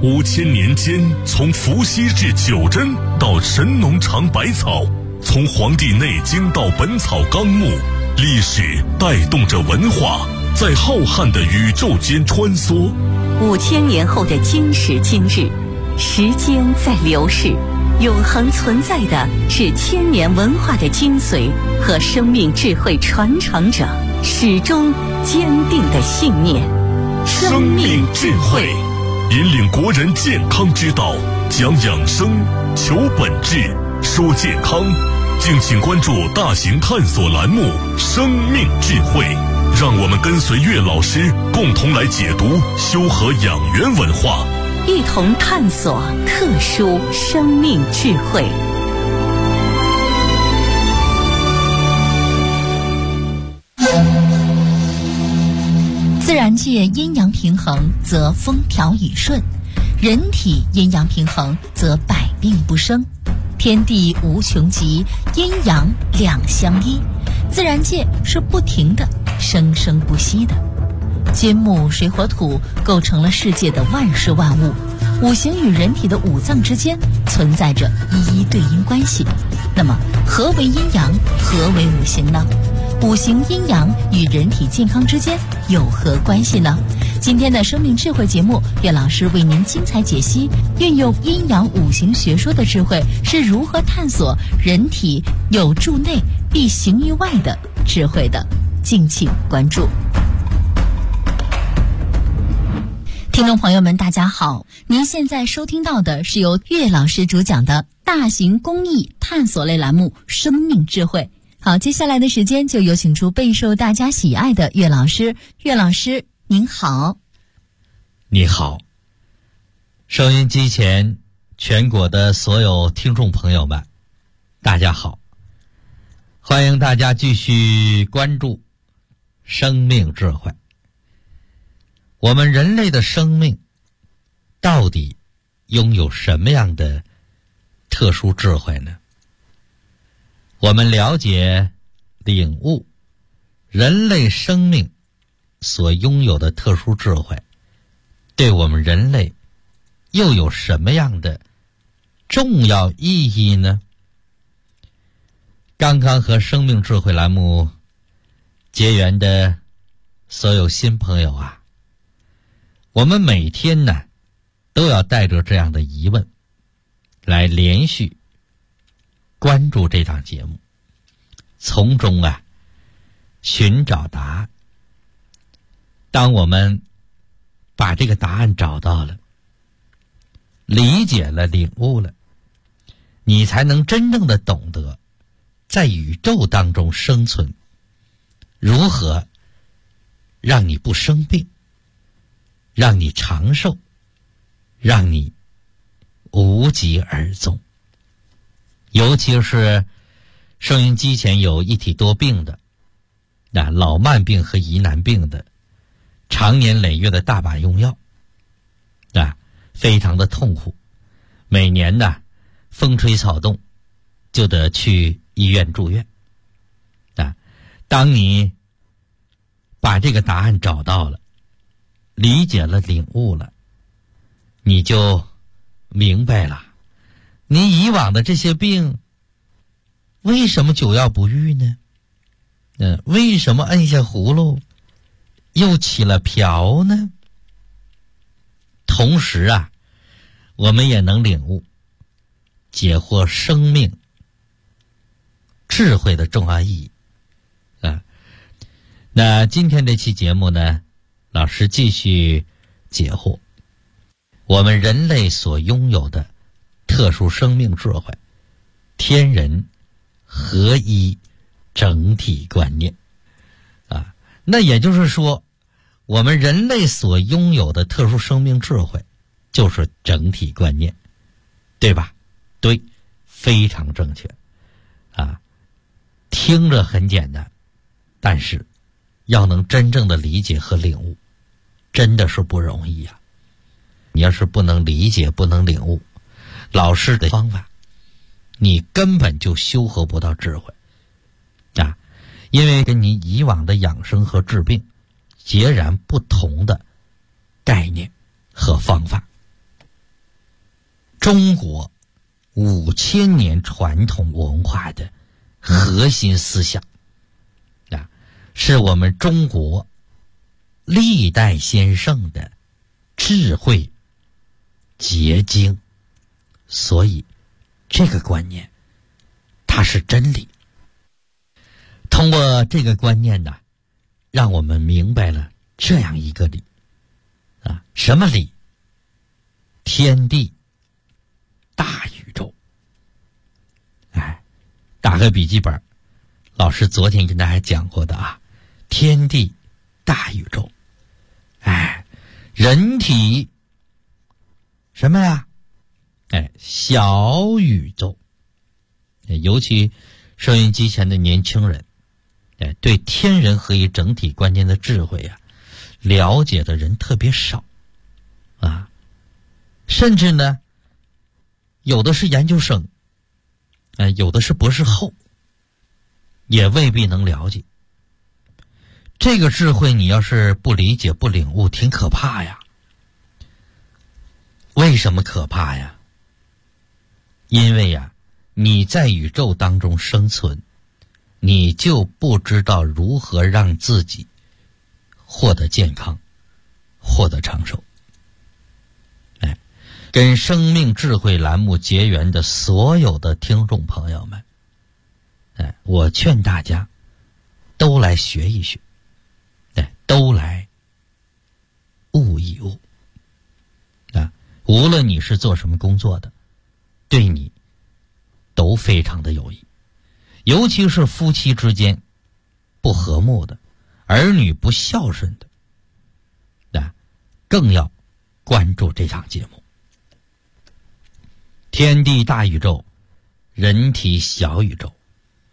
5000年间，从伏羲至九针到神农尝百草，从《黄帝内经》到《本草纲目》，历史带动着文化，在浩瀚的宇宙间穿梭。 5000年后的今时今日，时间在流逝，永恒存在的是千年文化的精髓和生命智慧传承者始终坚定的信念。 生命智慧引领国人健康之道，讲养生，求本质，说健康。敬请关注大型探索栏目《生命智慧》，让我们跟随岳老师共同来解读修和养元文化， 一同探索特殊生命智慧。 自然界阴阳平衡，则风调雨顺；人体阴阳平衡，则百病不生。天地无穷极，阴阳两相依，自然界是不停的生生不息的。金木水火土构成了世界的万事万物，五行与人体的五脏之间存在着一一对应关系。那么何为阴阳，何为五行呢？五行阴阳与人体健康之间有何关系呢？今天的生命智慧节目，岳老师为您精彩解析，运用阴阳五行学说的智慧是如何探索人体有助内必行于外的智慧的。敬请关注。听众朋友们大家好，您现在收听到的是由岳老师主讲的大型公益探索类栏目《生命智慧》。好，接下来的时间就有请出备受大家喜爱的岳老师。岳老师您好。 你好，收音机前全国的所有听众朋友们大家好，欢迎大家继续关注生命智慧。我们人类的生命到底拥有什么样的特殊智慧呢？我们了解、领悟人类生命所拥有的特殊智慧，对我们人类又有什么样的重要意义呢？刚刚和生命智慧栏目结缘的所有新朋友啊，我们每天呢都要带着这样的疑问来连续关注这档节目，从中啊寻找答案。当我们把这个答案找到了，理解了，领悟了，你才能真正的懂得在宇宙当中生存，如何让你不生病，让你长寿，让你无疾而终。尤其是收音机前有一体多病的，老慢病和疑难病的，常年累月的大把用药，非常的痛苦。每年呢，风吹草动就得去医院住院。当你把这个答案找到了，理解了，领悟了，你就明白了，你以往的这些病为什么久药不愈呢？为什么摁下葫芦又起了瓢呢？同时啊，我们也能领悟解惑生命智慧的重要意义那今天这期节目呢，老师继续解惑我们人类所拥有的特殊生命智慧，天人合一整体观念那也就是说，我们人类所拥有的特殊生命智慧就是整体观念，对吧？对，非常正确听着很简单，但是要能真正的理解和领悟，真的是不容易啊。你要是不能理解，不能领悟老师的方法，你根本就修合不到智慧因为跟你以往的养生和治病截然不同的概念和方法中国5000年传统文化的核心思想啊，是我们中国历代先生的智慧结晶，所以这个观念它是真理。通过这个观念呢，让我们明白了这样一个理啊，什么理？天地大宇宙。哎，打开笔记本，老师昨天跟大家讲过的啊，天地大宇宙。哎，人体什么呀？哎，小宇宙。尤其收音机前的年轻人，哎，对天人合一整体观念的智慧啊，了解的人特别少啊，甚至呢，有的是研究生，有的是博士后，也未必能了解。这个智慧你要是不理解不领悟，挺可怕呀。为什么可怕呀？因为呀，你在宇宙当中生存，你就不知道如何让自己获得健康，获得长寿。哎，跟生命智慧栏目结缘的所有的听众朋友们，哎，我劝大家都来学一学，哎，都来悟一悟啊！无论你是做什么工作的，对你都非常的有益。尤其是夫妻之间不和睦的，儿女不孝顺的，啊，更要关注这场节目。天地大宇宙，人体小宇宙。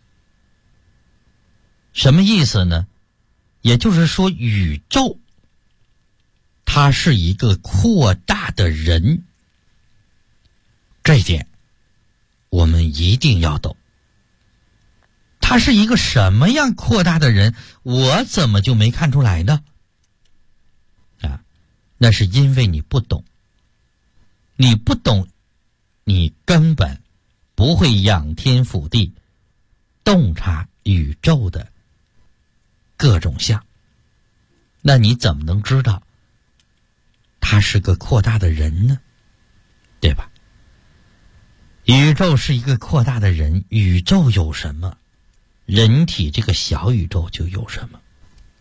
什么意思呢？也就是说，宇宙它是一个扩大的人，这一点我们一定要懂。他是一个什么样扩大的人，我怎么就没看出来呢？啊，那是因为你不懂。你不懂，你根本不会仰天俯地，洞察宇宙的各种相。那你怎么能知道他是个扩大的人呢？对吧？宇宙是一个扩大的人，宇宙有什么？人体这个小宇宙就有什么？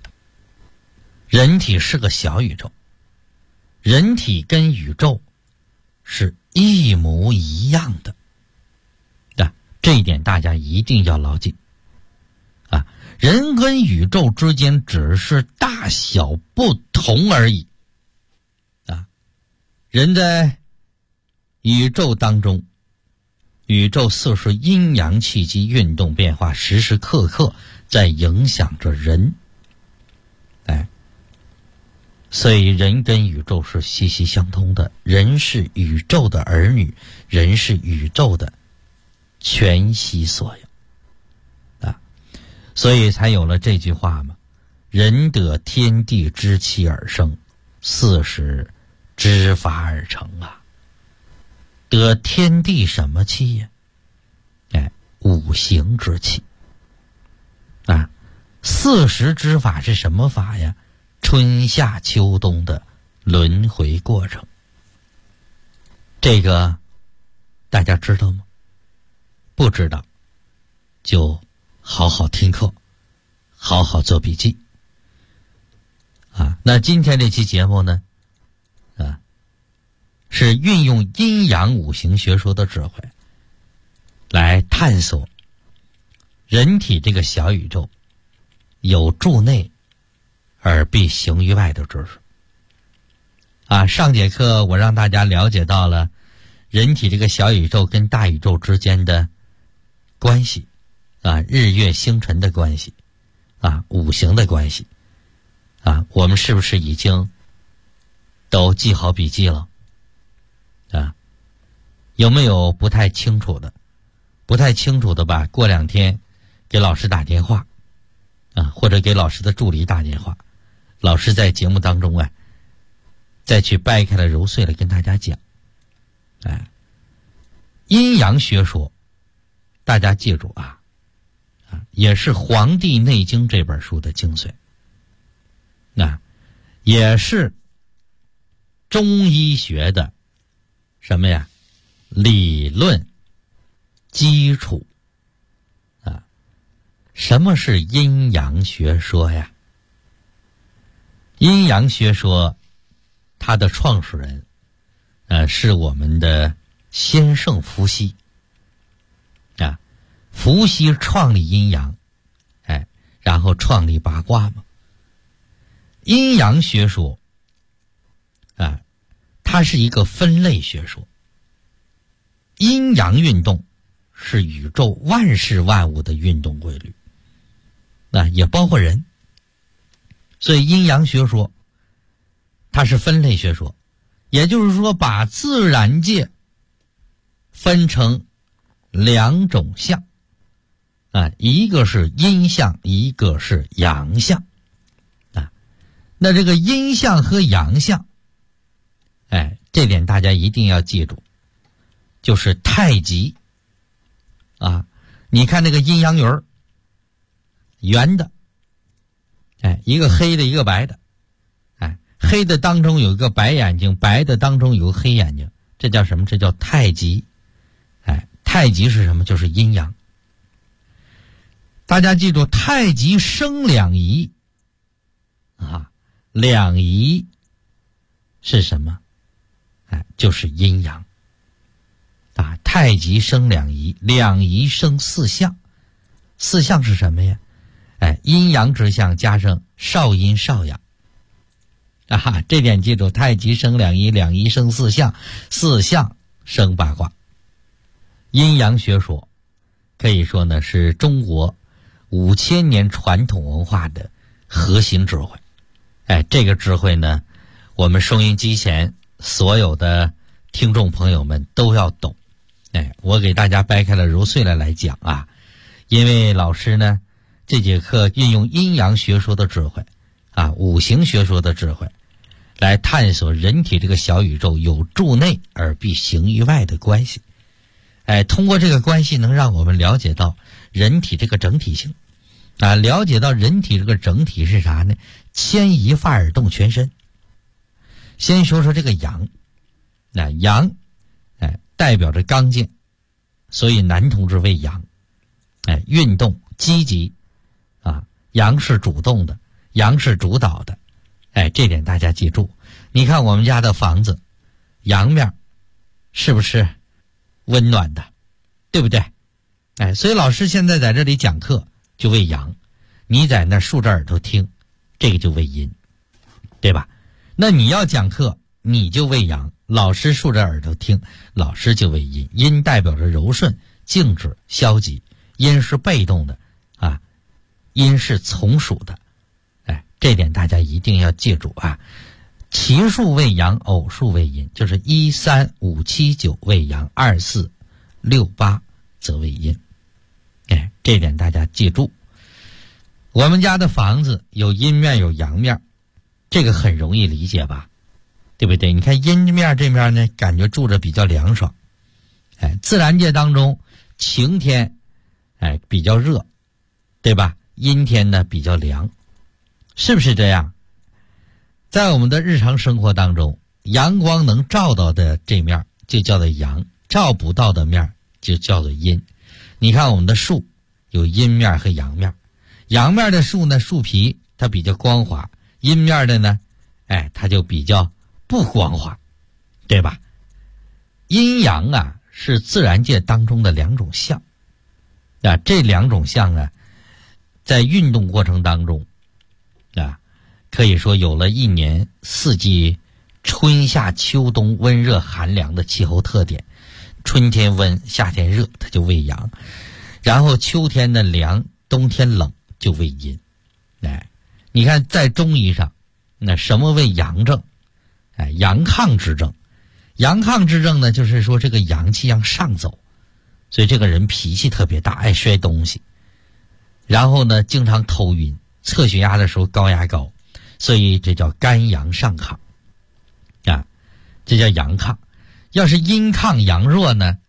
人体是个小宇宙，人体跟宇宙是一模一样的，这一点大家一定要牢记啊！人跟宇宙之间只是大小不同而已啊！人在宇宙当中，宇宙四时阴阳气机运动变化，时时刻刻在影响着人。哎，所以人跟宇宙是息息相通的，人是宇宙的儿女，人是宇宙的全息所有啊，所以才有了这句话嘛：人得天地之气而生，四时之法而成啊。得天地什么气呀？哎，五行之气啊。四时之法是什么法呀？春夏秋冬的轮回过程。这个大家知道吗？不知道就好好听课，好好做笔记啊。那今天这期节目呢，是运用阴阳五行学说的智慧来探索人体这个小宇宙有助内而必行于外的知识啊。上节课我让大家了解到了人体这个小宇宙跟大宇宙之间的关系啊，日月星辰的关系啊，五行的关系啊，我们是不是已经都记好笔记了啊？有没有不太清楚的？不太清楚的吧，过两天给老师打电话啊，或者给老师的助理打电话，老师在节目当中再去掰开了揉碎了跟大家讲。 阴阳学说，大家记住啊，也是《黄帝内经》这本书的精髓，也是中医学的什么呀？理论基础啊。什么是阴阳学说呀？阴阳学说，它的创始人是我们的先圣伏羲啊。伏羲创立阴阳，然后创立八卦嘛。阴阳学说它是一个分类学说。阴阳运动是宇宙万事万物的运动规律，也包括人。所以阴阳学说它是分类学说，也就是说把自然界分成两种象一个是阴象，一个是阳象那这个阴象和阳象这点大家一定要记住，就是太极你看那个阴阳鱼儿，圆的一个黑的一个白的黑的当中有一个白眼睛，白的当中有个黑眼睛，这叫什么？这叫太极太极是什么？就是阴阳。大家记住，太极生两仪两仪是什么？就是阴阳太极生两仪，两仪生四象。四象是什么呀？阴阳之象加上少阴少阳这点记住，太极生两仪，两仪生四象，四象生八卦。阴阳学说可以说呢是中国5000年传统文化的核心智慧。这个智慧呢，我们收音机前所有的听众朋友们都要懂。我给大家掰开了揉碎了来讲因为老师呢这节课运用阴阳学说的智慧五行学说的智慧来探索人体这个小宇宙有助内而必行于外的关系。通过这个关系能让我们了解到人体这个整体性了解到人体这个整体是啥呢？牵一发而动全身。先说说这个阳阳代表着刚健，所以男同志为阳运动积极阳是主动的，阳是主导的这点大家记住。你看我们家的房子阳面是不是温暖的，对不对？所以老师现在在这里讲课就为阳，你在那竖着耳朵听，这个就为阴，对吧？那你要讲课你就为阳，老师竖着耳朵听，老师就为阴。阴代表着柔顺、静止、消极，阴是被动的阴是从属的这点大家一定要记住奇数为阳，偶数为阴，就是1、3、5、7、9为阳，2、4、6、8则为阴这点大家记住。我们家的房子有阴面有阳面，这个很容易理解吧，对不对？你看阴面这面呢，感觉住着比较凉爽自然界当中晴天比较热，对吧？阴天呢比较凉，是不是这样？在我们的日常生活当中，阳光能照到的这面就叫做阳，照不到的面就叫做阴。你看我们的树有阴面和阳面，阳面的树呢，树皮它比较光滑，阴面的呢它就比较不光滑，对吧？阴阳是自然界当中的两种象这两种象在运动过程当中可以说有了一年四季春夏秋冬温热寒凉的气候特点。春天温，夏天热，它就为阳，然后秋天的凉，冬天冷就为阴你看在中医上那什么为阳症阳亢之症。阳亢之症呢，就是说这个阳气要上走，所以这个人脾气特别大，爱摔东西，然后呢经常头晕，测血压的时候高压高，所以这叫肝阳上亢这叫阳亢。要是阴亢阳弱呢，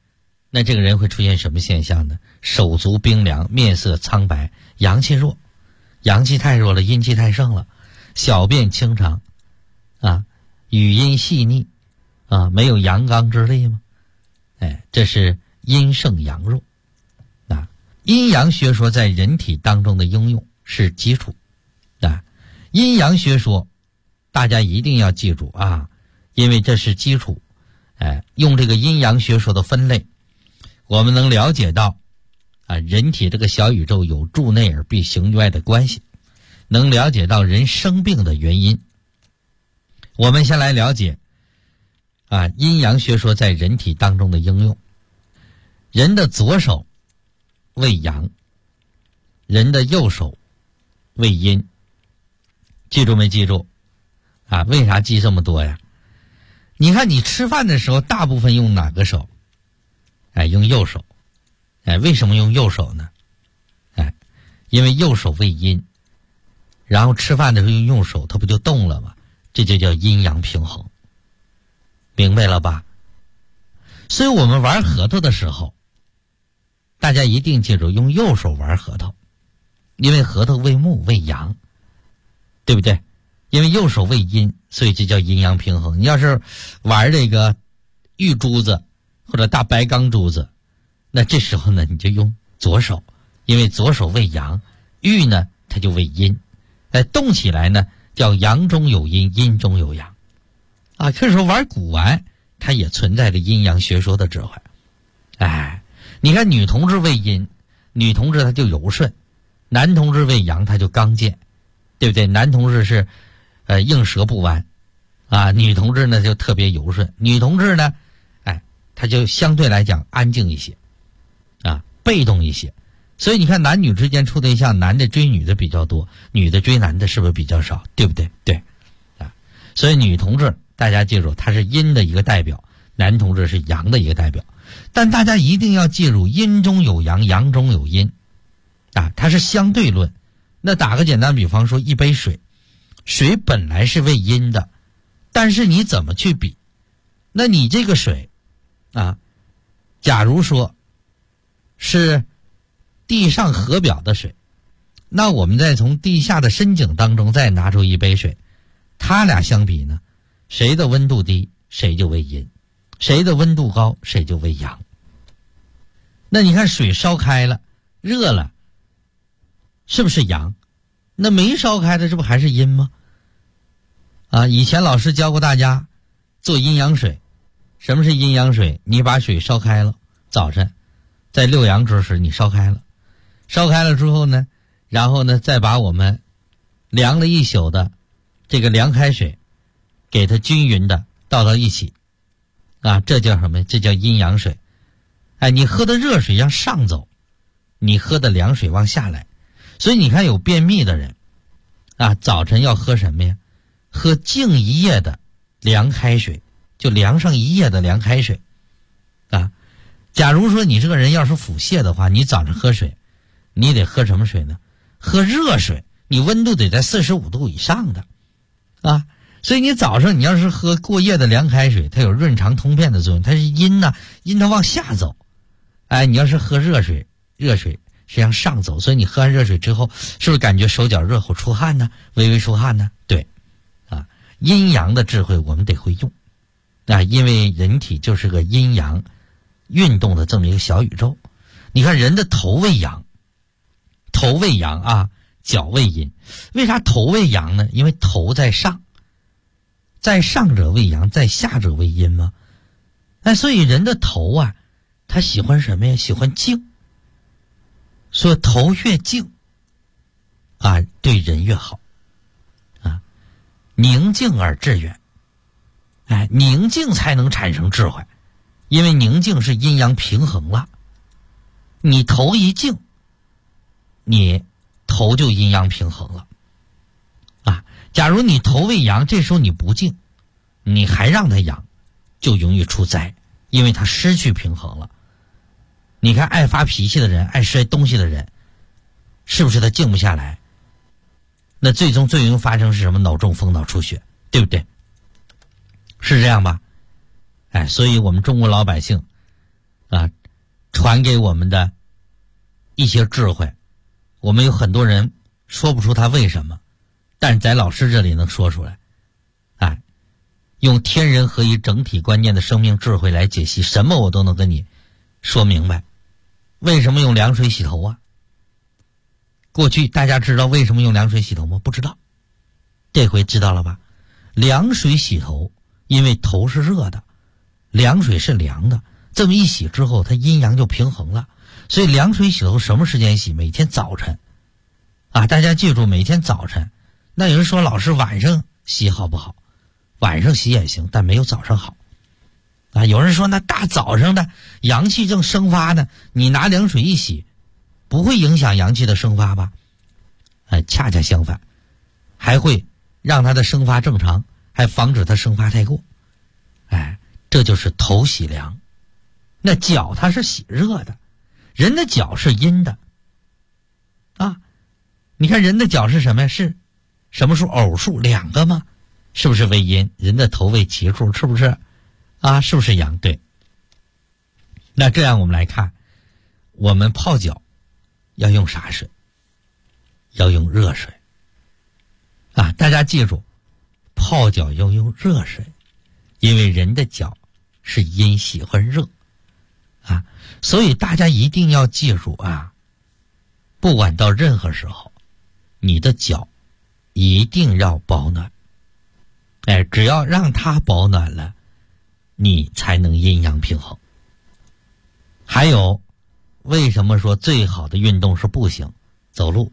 那这个人会出现什么现象呢？手足冰凉，面色苍白，阳气弱，阳气太弱了，阴气太盛了，小便清长啊，语音细腻啊，没有阳刚之力吗？这是阴盛阳弱啊。阴阳学说在人体当中的应用是基础啊。阴阳学说大家一定要记住啊，因为这是基础。用这个阴阳学说的分类，我们能了解到啊，人体这个小宇宙有助内而必行外的关系，能了解到人生病的原因。我们先来了解啊，阴阳学说在人体当中的应用。人的左手为阳，人的右手为阴。记住没记住啊？为啥记这么多呀？你看你吃饭的时候大部分用哪个手？用右手。为什么用右手呢？因为右手为阴，然后吃饭的时候用右手，它不就动了吗？这就叫阴阳平衡，明白了吧？所以我们玩核桃的时候，大家一定记住用右手玩核桃，因为核桃为木为阳，对不对？因为右手为阴，所以这叫阴阳平衡。你要是玩这个玉珠子或者大白钢珠子，那这时候呢你就用左手，因为左手为阳，玉呢它就为阴，动起来呢叫阳中有阴，阴中有阳啊。可以说玩古玩它也存在着阴阳学说的智慧。你看女同志为阴，女同志她就柔顺，男同志为阳他就刚健，对不对？男同志是应舌不弯啊，女同志呢就特别柔顺，女同志呢他就相对来讲安静一些啊，被动一些。所以你看男女之间处对象，男的追女的比较多，女的追男的是不是比较少？对不对？对啊。所以女同志大家记住，她是阴的一个代表，男同志是阳的一个代表。但大家一定要记住，阴中有阳，阳中有阴啊，它是相对论。那打个简单比方说，一杯水，水本来是为阴的，但是你怎么去比？那你这个水啊，假如说是地上河表的水，那我们再从地下的深井当中再拿出一杯水，它俩相比呢，谁的温度低谁就为阴，谁的温度高谁就为阳。那你看水烧开了热了，是不是阳？那没烧开的这不还是阴吗？啊，以前老师教过大家做阴阳水。什么是阴阳水？你把水烧开了，早晨在六阳之时你烧开了，烧开了之后呢，然后呢再把我们凉了一宿的这个凉开水给它均匀的倒到一起啊，这叫什么？这叫阴阳水。你喝的热水向上走，你喝的凉水往下来。所以你看有便秘的人啊，早晨要喝什么呀？喝静一夜的凉开水，就凉上一夜的凉开水啊。假如说你这个人要是腹泻的话，你早上喝水，你得喝什么水呢？喝热水，你温度得在45度以上的啊。所以你早上你要是喝过夜的凉开水，它有润肠通便的作用，它是阴呐，阴它往下走。你要是喝热水，热水是向上走，所以你喝完热水之后，是不是感觉手脚热乎出汗呢？微微出汗呢？对啊，阴阳的智慧我们得会用啊，因为人体就是个阴阳运动的这么一个小宇宙。你看人的头为阳，头为阳啊，脚为阴。为啥头为阳呢？因为头在上，在上者为阳，在下者为阴嘛。所以人的头啊，他喜欢什么呀？喜欢静。所以头越静啊，对人越好啊。宁静而致远，宁静才能产生智慧，因为宁静是阴阳平衡了。你头一静，你头就阴阳平衡了啊。假如你头为阳，这时候你不静，你还让它阳，就容易出灾，因为它失去平衡了。你看爱发脾气的人，爱摔东西的人，是不是他静不下来？那最终最容易发生是什么？脑中风、脑出血，对不对？是这样吧？所以我们中国老百姓啊， 传给我们的一些智慧，我们有很多人说不出它为什么，但是在老师这里能说出来。用天人合一整体观念的生命智慧来解析，什么我都能跟你说明白。为什么用凉水洗头啊？过去大家知道为什么用凉水洗头吗？不知道。这回知道了吧？凉水洗头，因为头是热的，凉水是凉的，这么一洗之后，它阴阳就平衡了。所以凉水洗头什么时间洗？每天早晨大家记住，每天早晨。那有人说，老师晚上洗好不好？晚上洗也行，但没有早上好有人说，那大早上的阳气正生发呢，你拿凉水一洗，不会影响阳气的生发吧？恰恰相反，还会让它的生发正常，还防止它生发太过。这就是头洗凉。那脚它是洗热的，人的脚是阴的你看人的脚是什么呀？是什么数？偶数2个吗？是不是为阴？人的头为奇数，是不是是不是阳？对。那这样我们来看，我们泡脚要用啥水？要用热水大家记住，泡脚要用热水，因为人的脚是阴，喜欢热所以大家一定要记住不管到任何时候，你的脚一定要保暖。只要让它保暖了，你才能阴阳平衡。还有，为什么说最好的运动是步行、走路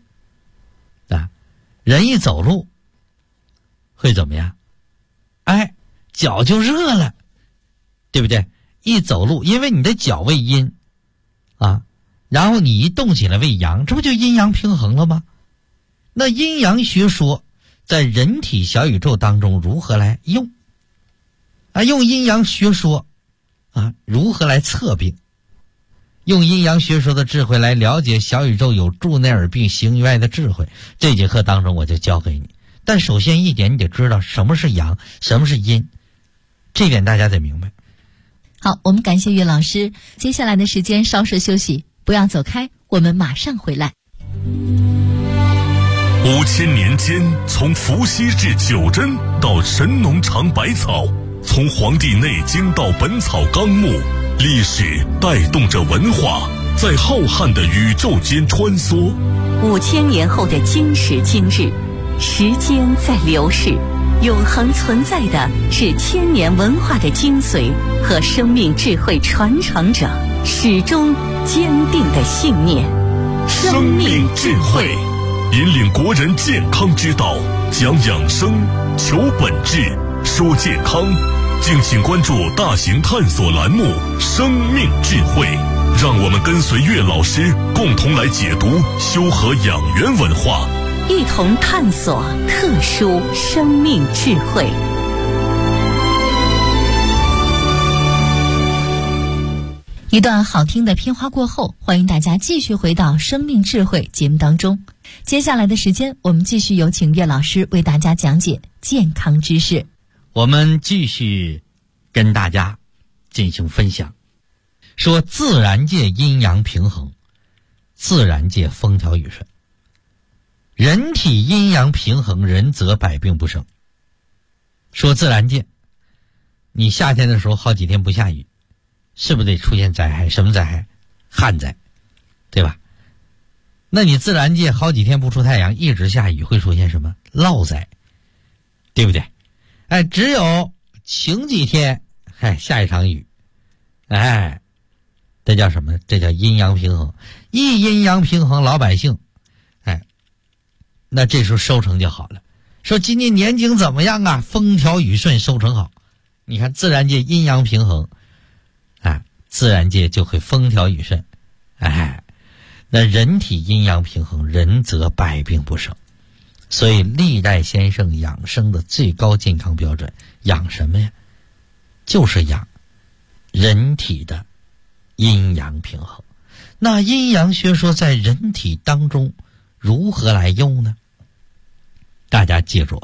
人一走路会怎么样？脚就热了，对不对？一走路，因为你的脚为阴然后你一动起来为阳，这不就阴阳平衡了吗？那阴阳学说在人体小宇宙当中如何来用用阴阳学说如何来测病，用阴阳学说的智慧来了解小宇宙有助内耳病行于外的智慧，这节课当中我就教给你。但首先一点，你得知道什么是阳，什么是阴，这点大家得明白。 好，我们感谢岳老师，接下来的时间稍事休息，不要走开，我们马上回来。 5000年间，从伏羲至九针到神农尝百草，从《黄帝内经》到《本草纲目》，历史带动着文化在浩瀚的宇宙间穿梭。 5000年后的今时今日，时间在流逝，永恒存在的是千年文化的精髓和生命智慧传承者始终坚定的信念。 生命智慧引领国人健康之道，讲养生，求本质，说健康。敬请关注大型探索栏目《生命智慧》，让我们跟随岳老师共同来解读修和养元文化， 一同探索特殊生命智慧。 一段好听的片花过后，欢迎大家继续回到生命智慧节目当中。接下来的时间，我们继续有请岳老师为大家讲解健康知识。 我们继续跟大家进行分享，说自然界阴阳平衡，自然界风调雨顺。人体阴阳平衡，人则百病不生。说自然界，你夏天的时候好几天不下雨，是不是得出现灾害？什么灾害？旱灾，对吧？那你自然界好几天不出太阳，一直下雨，会出现什么？涝灾，对不对？只有晴几天，下一场雨，这叫什么？这叫阴阳平衡。一阴阳平衡，老百姓，那这时候收成就好了。说今年年景怎么样啊？风调雨顺，收成好。你看自然界阴阳平衡，自然界就会风调雨顺。那人体阴阳平衡，人则百病不生。所以历代先生养生的最高健康标准，养什么呀？就是养人体的阴阳平衡。那阴阳学说在人体当中如何来用呢？大家记住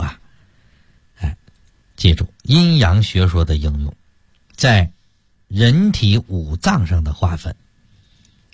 记住阴阳学说的应用，在人体五脏上的划分。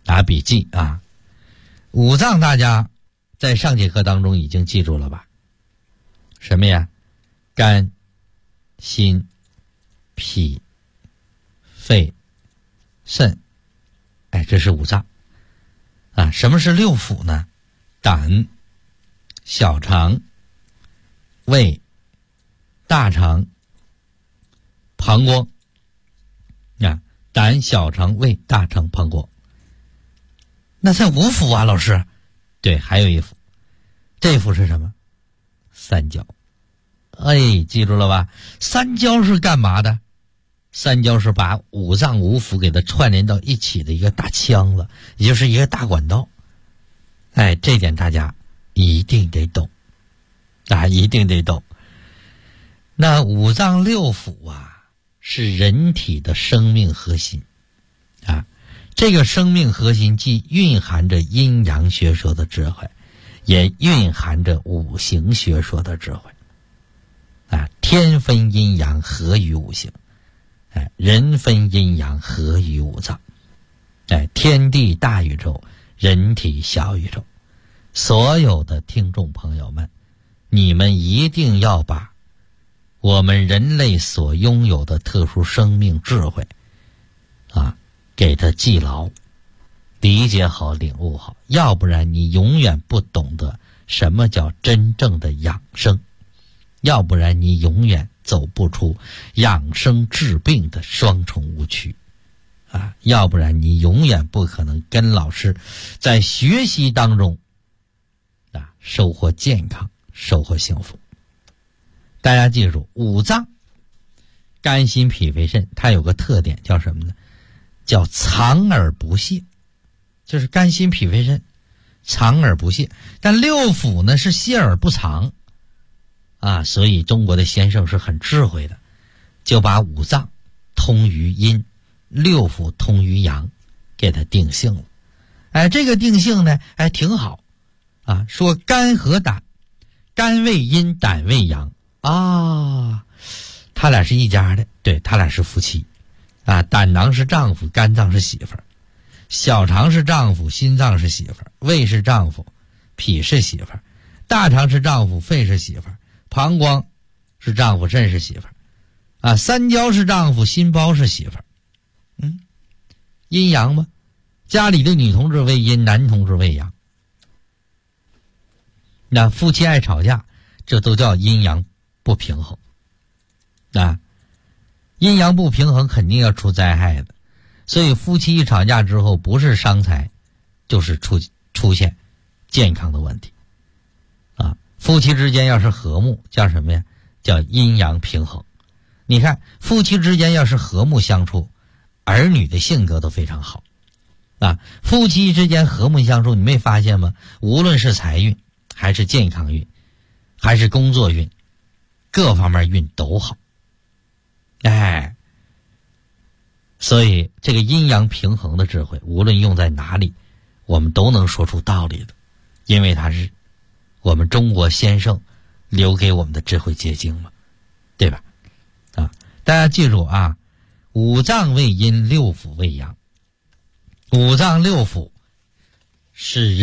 打笔记啊。五脏大家在上节课当中已经记住了吧？什么呀？肝、心、脾、肺、肾，哎，这是五脏啊。什么是六腑呢？胆、小肠、胃、大肠、膀胱啊，胆、小肠、胃、大肠、膀胱。那才五腑啊，老师。对，还有一腑，这腑是什么？三焦。哎，记住了吧？三焦是干嘛的？三焦是把五脏五腑给它串联到一起的一个大腔子，也就是一个大管道。哎，这点大家一定得懂啊，一定得懂。那五脏六腑啊，是人体的生命核心啊。这个生命核心既蕴含着阴阳学说的智慧，也蕴含着五行学说的智慧啊。天分阴阳，合于五行；哎，人分阴阳，合于五脏。哎，天地大宇宙，人体小宇宙。所有的听众朋友们，你们一定要把我们人类所拥有的特殊生命智慧啊，给它记牢，理解好，领悟好，要不然你永远不懂得什么叫真正的养生，要不然你永远走不出养生治病的双重误区啊，要不然你永远不可能跟老师在学习当中啊收获健康，收获幸福。大家记住，五脏肝心脾肺肾，它有个特点叫什么呢？叫藏而不泄，就是肝心脾肺肾藏而不泄。但六腑呢是泄而不藏啊，所以中国的先生是很智慧的，就把五脏通于阴，六腑通于阳，给它定性了。哎，这个定性呢还挺好啊，说肝和胆，肝为阴，胆为阳啊，他俩是一家的，对，他俩是夫妻啊。胆囊是丈夫，肝脏是媳妇儿；小肠是丈夫，心脏是媳妇儿；胃是丈夫，脾是媳妇儿；大肠是丈夫，肺是媳妇儿；膀胱是丈夫，肾是媳妇儿啊；三焦是丈夫，心包是媳妇儿。阴阳吗？家里的女同志为阴，男同志为阳。那夫妻爱吵架，这都叫阴阳不平衡啊。阴阳不平衡肯定要出灾害的，所以夫妻一吵架之后，不是伤财，就是出现健康的问题啊。夫妻之间要是和睦，叫什么呀？叫阴阳平衡。你看夫妻之间要是和睦相处，儿女的性格都非常好啊。夫妻之间和睦相处，你没发现吗？无论是财运还是健康运还是工作运，各方面运都好。哎，所以这个阴阳平衡的智慧，无论用在哪里，我们都能说出道理的，因为它是我们中国先生留给我们的智慧结晶嘛，对吧？啊，大家记住啊，五脏为阴，六腑为阳。五脏六腑是